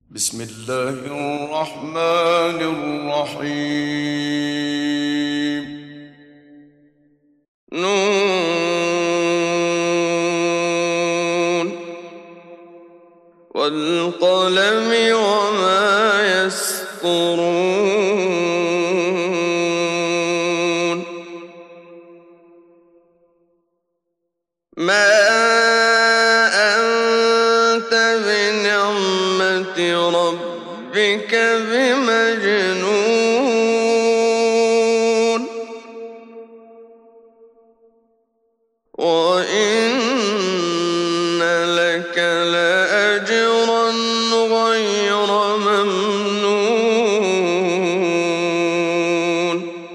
بسم الله الرحمن الرحيم. نون والقلم وما يسطرون. ما أنت بنعمة ربك بمجنون وإن لك لأجرا غير ممنون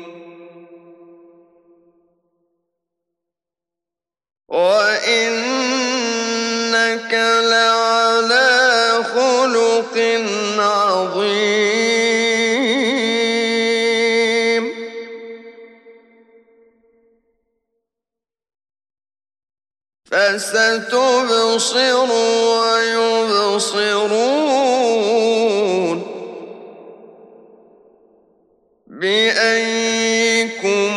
وإنك لعلى خلق عظيم. فستبصر ويبصرون بأيكم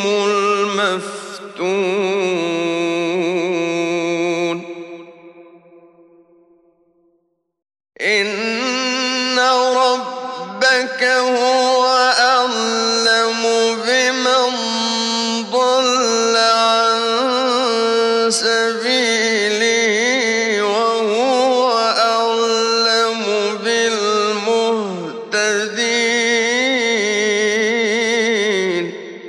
المفتون. إن ربك هو أعلم بمن ضل عن سبيله وهو أعلم بالمهتدين.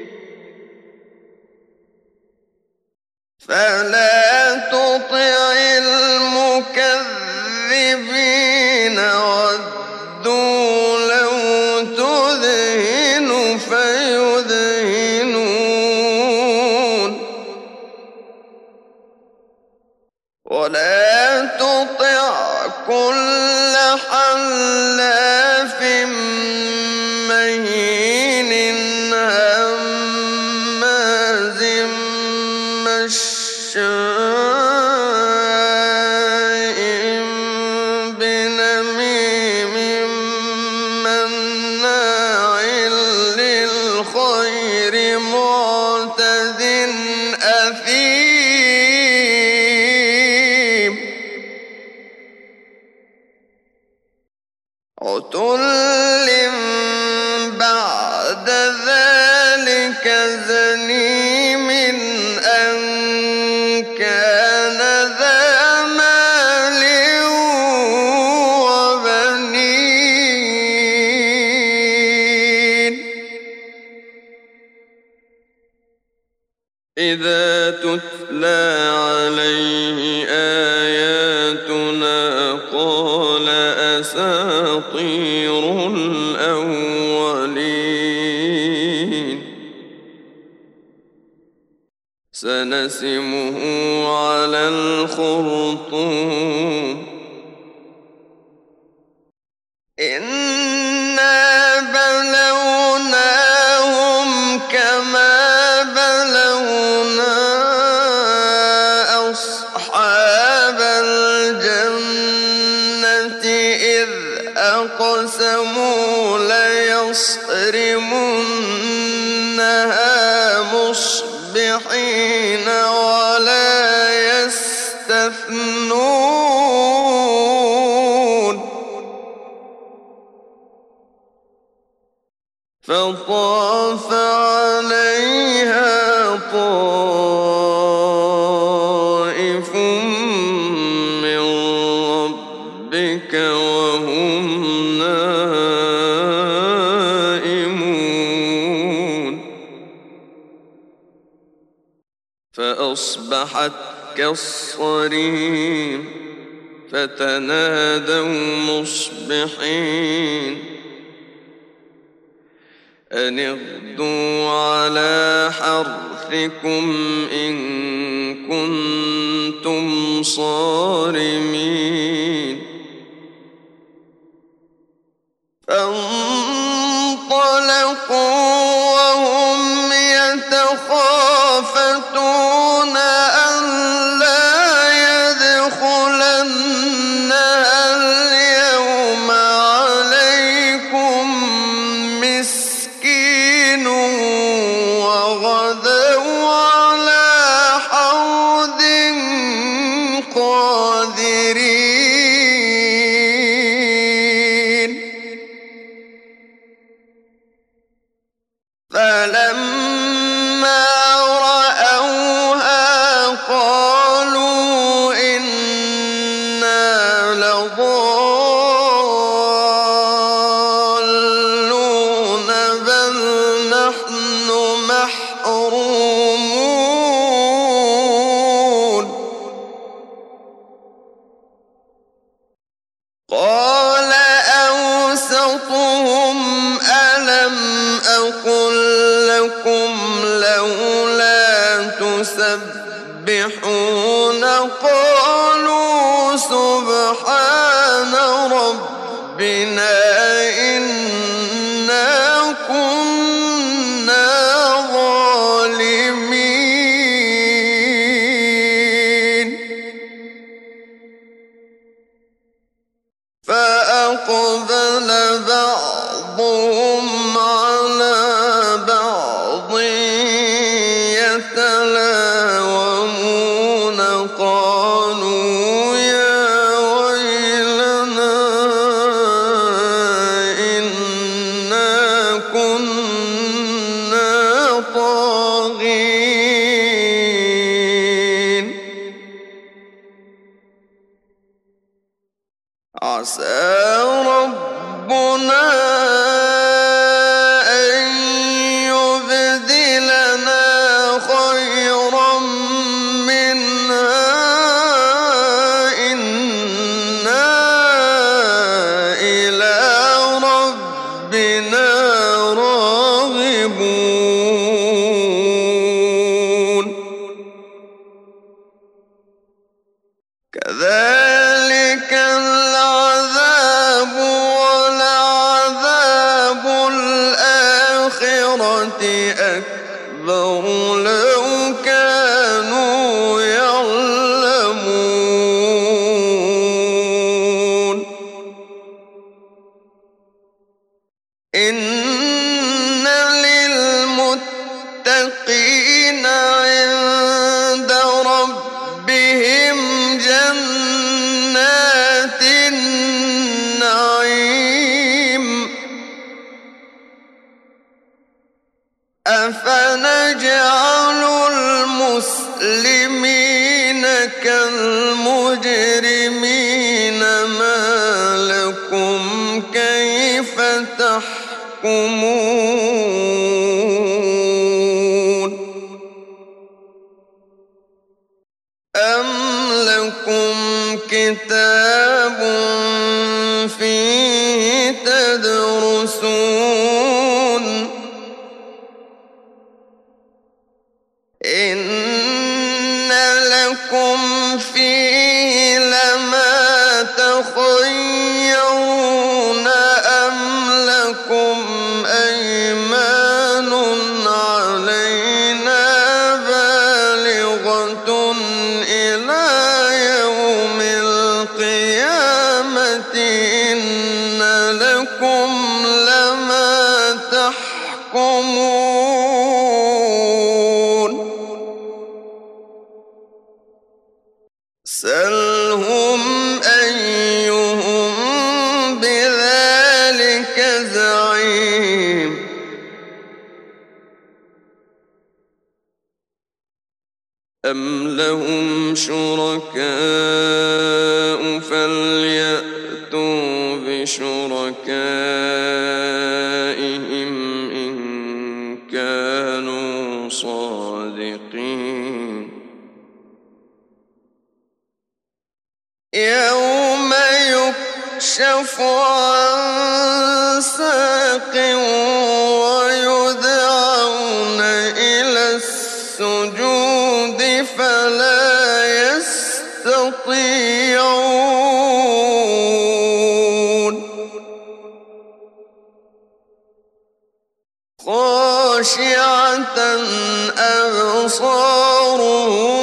فلا تطع المكذبين ودوا لو تدهن فيدهنون ولا تطع كل حلاف مهين هماز مشاء بنميم مناع للخير معتد أثيم. عتل بعد ذلك زنيم أن كان ذا مال وبنين. إذا تتلى عليه آياتنا قال أساطير الأولين. سنسمه على الخرطوم. إنا بلوناهم كما بلونا أصحاب الجنة إذ أقسموا ليصرمنها مصبحين ولا يستثنون. فطاف عليها طائف من ربك وهم نائمون. فأصبحت كالصريم. فتنادوا مصبحين أن اغدوا على حرثكم إن كنتم صارمين. فانطلقوا وهم يتخافتون ألا يدخلنها اليوم فقالوا سبحان ربنا إنا كنا ظالمين فأقبل بعضهم على بعض يتلاومون قالوا يا ويلنا إنا كنا طاغين عسى ربنا أن يبدلنا خيرا منها إنا إلى ربنا راغبون كذلك العذاب ولعذاب الآخرة أكبر لو كانوا يعلمون إن للمتقين عند ربهم جنات النعيم أفنجعل المسلمين كالمجرمين ما لكم كيف تحكمون أم لكم كتاب فيه تدرسون إن لكم فيه لما تخيرون أم لكم أيمان علينا بالغة إلى يوم القيامة إن لكم لما تحكمون سلهم أيهم بذلك زعيم أم لهم شركاء فليأتوا بشركائهم إن كانوا صادقين يوم يكشف عن ساق ويدعون إلى السجود فلا يستطيعون خاشعة أبصارهم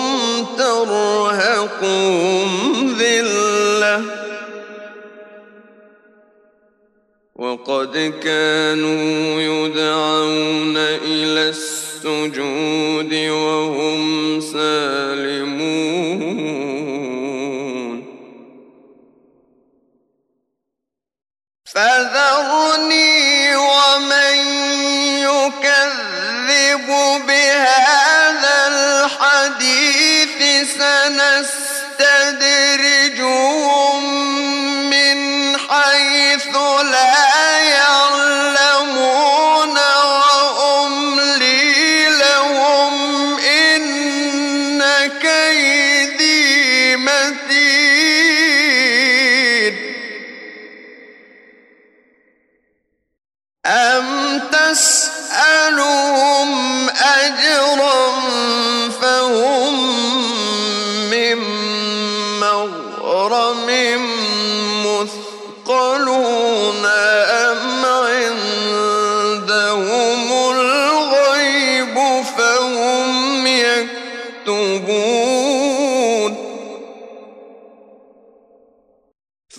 ترهقهم ذلة وقد كانوا يدعون إلى السجود وهم سالمون فذرني ومن يكذب بهذا الحديث سنستدرجهم من حيث لا يعلمون وأملي لهم إن كيدي متين أم تسألهم أجرا فهم من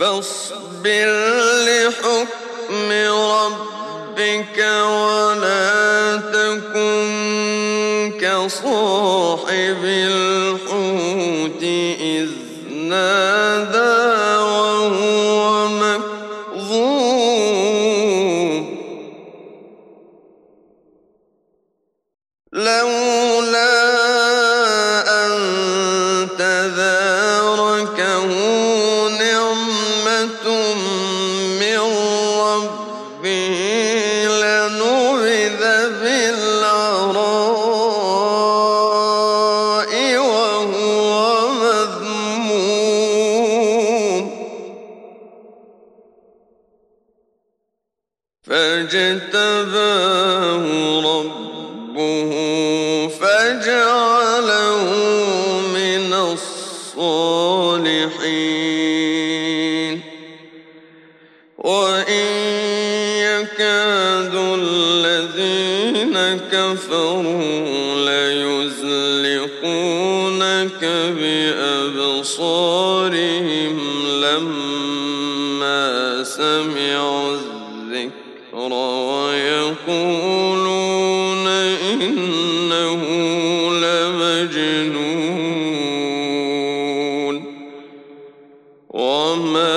فاصبر لحكم ربك ولا تكن كصاحب الحوت إذ نادى وهو مكظوم لولا أن تداركه نعمة من ربه لنبذ بالعراء وهو مذموم فاجتباه ربه فجعله من الصالحين وإن يكاد الذين كفروا ليزلقونك بأبصارهم لما سمعوا الذكر ويقولون إنه لمجنون وما